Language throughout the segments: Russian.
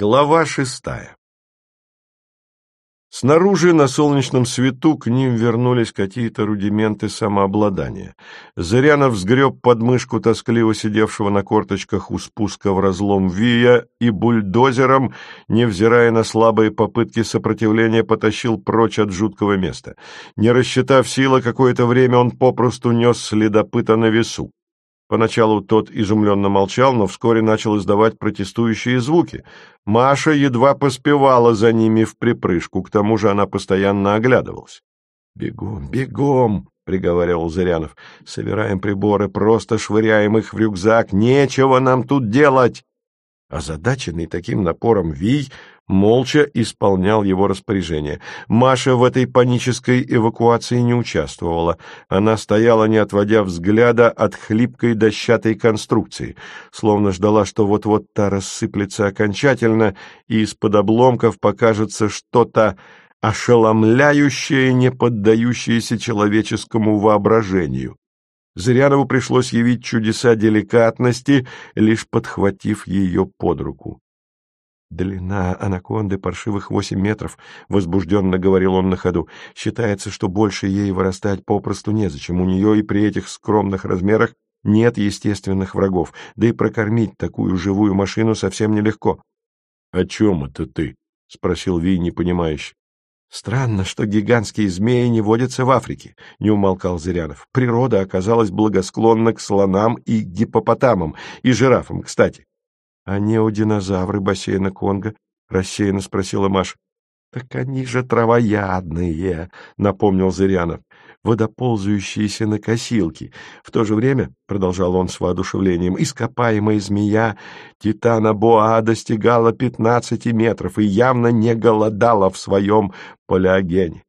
Глава 6. Снаружи, на солнечном свету, к ним вернулись какие-то рудименты самообладания. Зырянов сгреб под мышку тоскливо сидевшего на корточках у спуска в разлом Вия и бульдозером, невзирая на слабые попытки сопротивления, потащил прочь от жуткого места. Не рассчитав силы, какое-то время он попросту нес следопыта на весу. Поначалу тот изумленно молчал, но вскоре начал издавать протестующие звуки. Маша едва поспевала за ними вприпрыжку, к тому же она постоянно оглядывалась. «Бегом, бегом!» — приговаривал Зырянов. «Собираем приборы, просто швыряем их в рюкзак. Нечего нам тут делать!» Озадаченный таким напором Вий молча исполнял его распоряжение. Маша в этой панической эвакуации не участвовала. Она стояла, не отводя взгляда от хлипкой дощатой конструкции, словно ждала, что вот-вот та рассыплется окончательно, и из-под обломков покажется что-то ошеломляющее, не поддающееся человеческому воображению. Зырянову пришлось явить чудеса деликатности, лишь подхватив ее под руку. «Длина анаконды паршивых 8 метров», — возбужденно говорил он на ходу. «Считается, что больше ей вырастать попросту незачем. У нее и при этих скромных размерах нет естественных врагов, да и прокормить такую живую машину совсем нелегко». «О чем это ты?» — спросил Вий непонимающе. «Странно, что гигантские змеи не водятся в Африке», — не умолкал Зырянов. «Природа оказалась благосклонна к слонам и гиппопотамам, и жирафам, кстати». «А неодинозавры бассейна Конго?» — рассеянно спросила Маша. «Так они же травоядные», — напомнил Зырянов, — «водоползающиеся на косилки. В то же время, — продолжал он с воодушевлением, — ископаемая змея Титана Боа достигала 15 метров и явно не голодала в своем палеогене».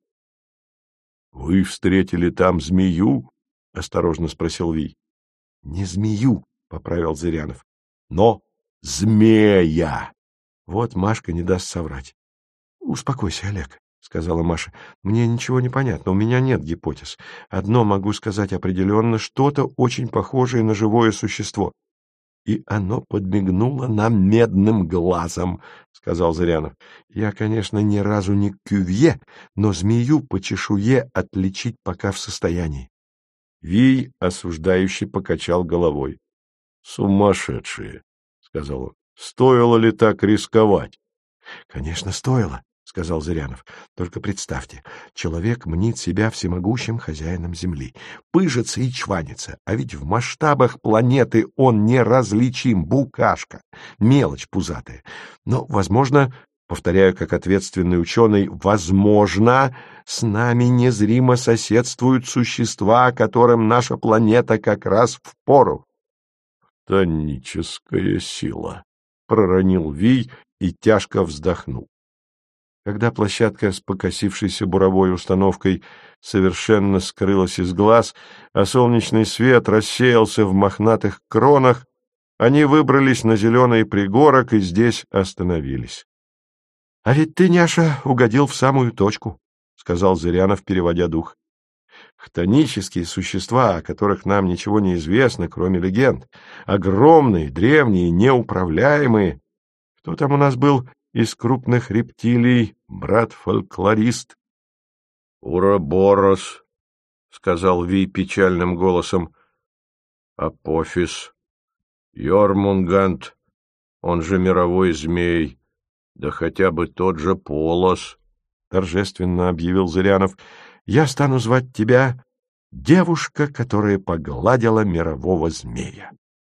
«Вы встретили там змею?» — осторожно спросил Вий. «Не змею», — поправил Зырянов, — «но змея». Вот Машка не даст соврать. «Успокойся, Олег», — сказала Маша. «Мне ничего не понятно, у меня нет гипотез. Одно могу сказать определенно, что-то очень похожее на живое существо». «И оно подмигнуло нам медным глазом», — сказал Зырянов. «Я, конечно, ни разу не кювье, но змею по чешуе отличить пока в состоянии». Вий осуждающе покачал головой. «Сумасшедшие», — сказал он. «Стоило ли так рисковать?» «Конечно, стоило», — сказал Зырянов. «Только представьте, человек мнит себя всемогущим хозяином земли, пыжится и чванится, а ведь в масштабах планеты он неразличим, букашка, мелочь пузатая. Но, возможно, повторяю как ответственный ученый, возможно, с нами незримо соседствуют существа, которым наша планета как раз впору». «Тоническая сила», — проронил Вий и тяжко вздохнул. Когда площадка с покосившейся буровой установкой совершенно скрылась из глаз, а солнечный свет рассеялся в мохнатых кронах, они выбрались на зеленый пригорок и здесь остановились. — А ведь ты, Няша, угодил в самую точку, — сказал Зырянов, переводя дух. — Хтонические существа, о которых нам ничего не известно, кроме легенд, огромные, древние, неуправляемые. Кто там у нас был из крупных рептилий, брат-фольклорист? — Ураборос, — сказал Вий печальным голосом, — Апофис, Йормунганд, он же мировой змей, да хотя бы тот же Полос, — торжественно объявил Зырянов. — Я стану звать тебя девушка, которая погладила мирового змея.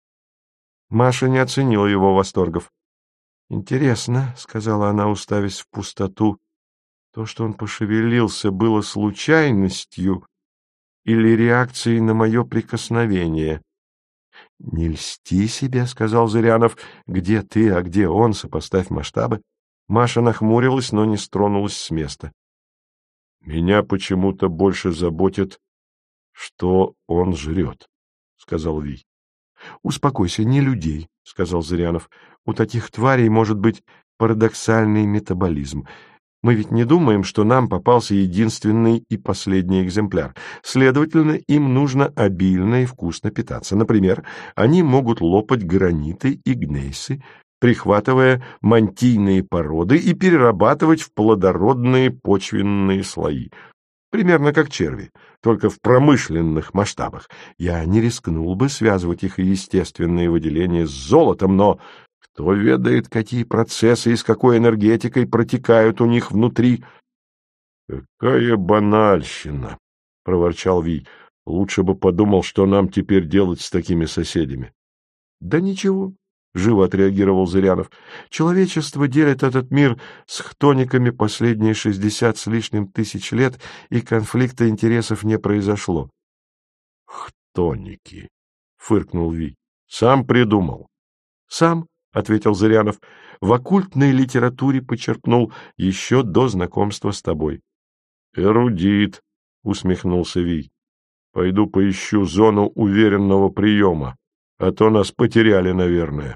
Маша не оценила его восторгов. «Интересно», — сказала она, уставясь в пустоту, — «то, что он пошевелился, было случайностью или реакцией на мое прикосновение?» «Не льсти себе», — сказал Зырянов, — «где ты, а где он, сопоставь масштабы». Маша нахмурилась, но не стронулась с места. «Меня почему-то больше заботит, что он жрет», — сказал Вий. «Успокойся, не людей», — сказал Зырянов. «У таких тварей может быть парадоксальный метаболизм. Мы ведь не думаем, что нам попался единственный и последний экземпляр. Следовательно, им нужно обильно и вкусно питаться. Например, они могут лопать граниты и гнейсы, прихватывая мантийные породы и перерабатывать в плодородные почвенные слои. Примерно как черви, только в промышленных масштабах. Я не рискнул бы связывать их естественные выделения с золотом, но кто ведает, какие процессы и с какой энергетикой протекают у них внутри. — Какая банальщина! — проворчал Вий. — Лучше бы подумал, что нам теперь делать с такими соседями. — Да ничего, — живо отреагировал Зырянов. — Человечество делит этот мир с хтониками последние 60 с лишним тысяч лет, и конфликта интересов не произошло. — Хтоники, — фыркнул Вий. — Сам придумал. — Сам, — ответил Зырянов, — в оккультной литературе почерпнул еще до знакомства с тобой. — Эрудит, — усмехнулся Вий. — Пойду поищу зону уверенного приема, а то нас потеряли, наверное.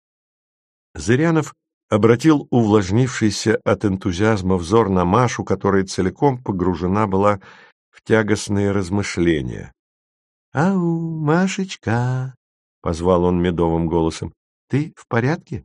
Зырянов обратил увлажнившийся от энтузиазма взор на Машу, которая целиком погружена была в тягостные размышления. — Ау, Машечка! — позвал он медовым голосом. — Ты в порядке?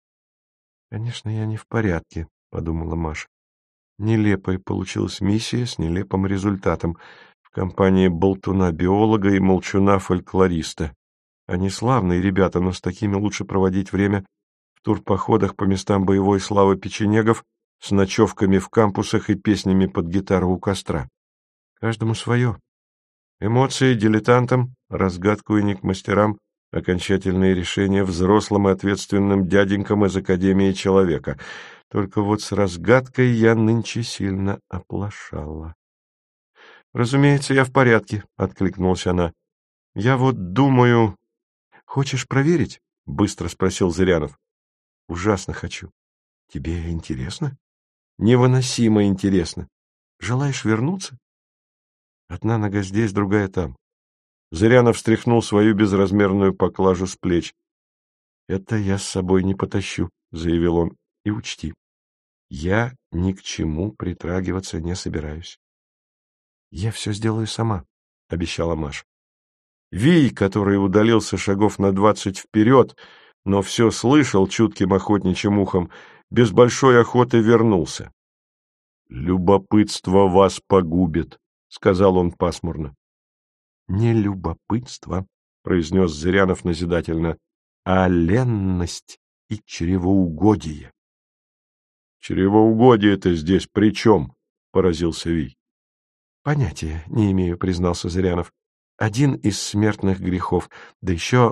— Конечно, я не в порядке, — подумала Маша. Нелепая получилась миссия с нелепым результатом в компании болтуна-биолога и молчуна-фольклориста. Они славные ребята, но с такими лучше проводить время в турпоходах по местам боевой славы печенегов с ночевками в кампусах и песнями под гитару у костра. Каждому свое. Эмоции дилетантам, разгадку и к мастерам, окончательные решения взрослым и ответственным дяденькам из Академии Человека. Только вот с разгадкой я нынче сильно оплошала. — Разумеется, я в порядке, — откликнулась она. — Я вот думаю... — Хочешь проверить? — быстро спросил Зырянов. — Ужасно хочу. — Тебе интересно? — Невыносимо интересно. Желаешь вернуться? Одна нога здесь, другая там. Зырянов встряхнул свою безразмерную поклажу с плеч. — Это я с собой не потащу, — заявил он. — И учти, я ни к чему притрагиваться не собираюсь. — Я все сделаю сама, — обещала Маша. Вий, который удалился шагов на 20 вперед, но все слышал чутким охотничьим ухом, без большой охоты вернулся. — Любопытство вас погубит, — сказал он пасмурно. — Не любопытство, — произнес Зырянов назидательно, — а ленность и чревоугодие. — Чревоугодие-то здесь при чем? — поразился Вий. — Понятия не имею, — признался Зырянов. — Один из смертных грехов, да еще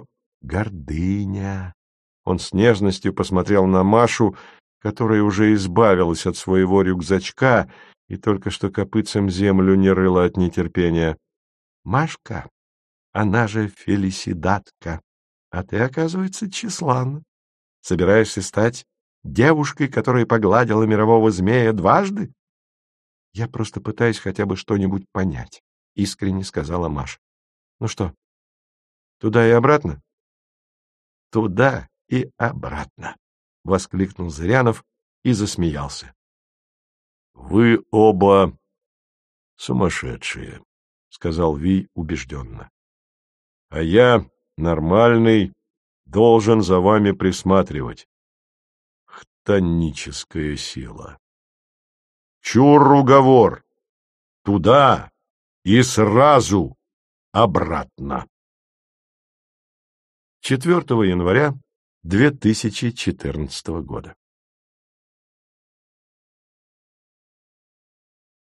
гордыня. Он с нежностью посмотрел на Машу, которая уже избавилась от своего рюкзачка и только что копытцем землю не рыла от нетерпения. — Машка, она же Фелисидатка, а ты, оказывается, тщеславна. Собираешься стать девушкой, которая погладила мирового змея дважды? — Я просто пытаюсь хотя бы что-нибудь понять, — искренне сказала Маша. — Ну что, туда и обратно? — Туда и обратно, — воскликнул Зырянов и засмеялся. — Вы оба сумасшедшие, — сказал Вий убежденно. — А я, нормальный, должен за вами присматривать. Хтоническая сила. Чур уговор! Туда и сразу обратно. 4 января 2014 года.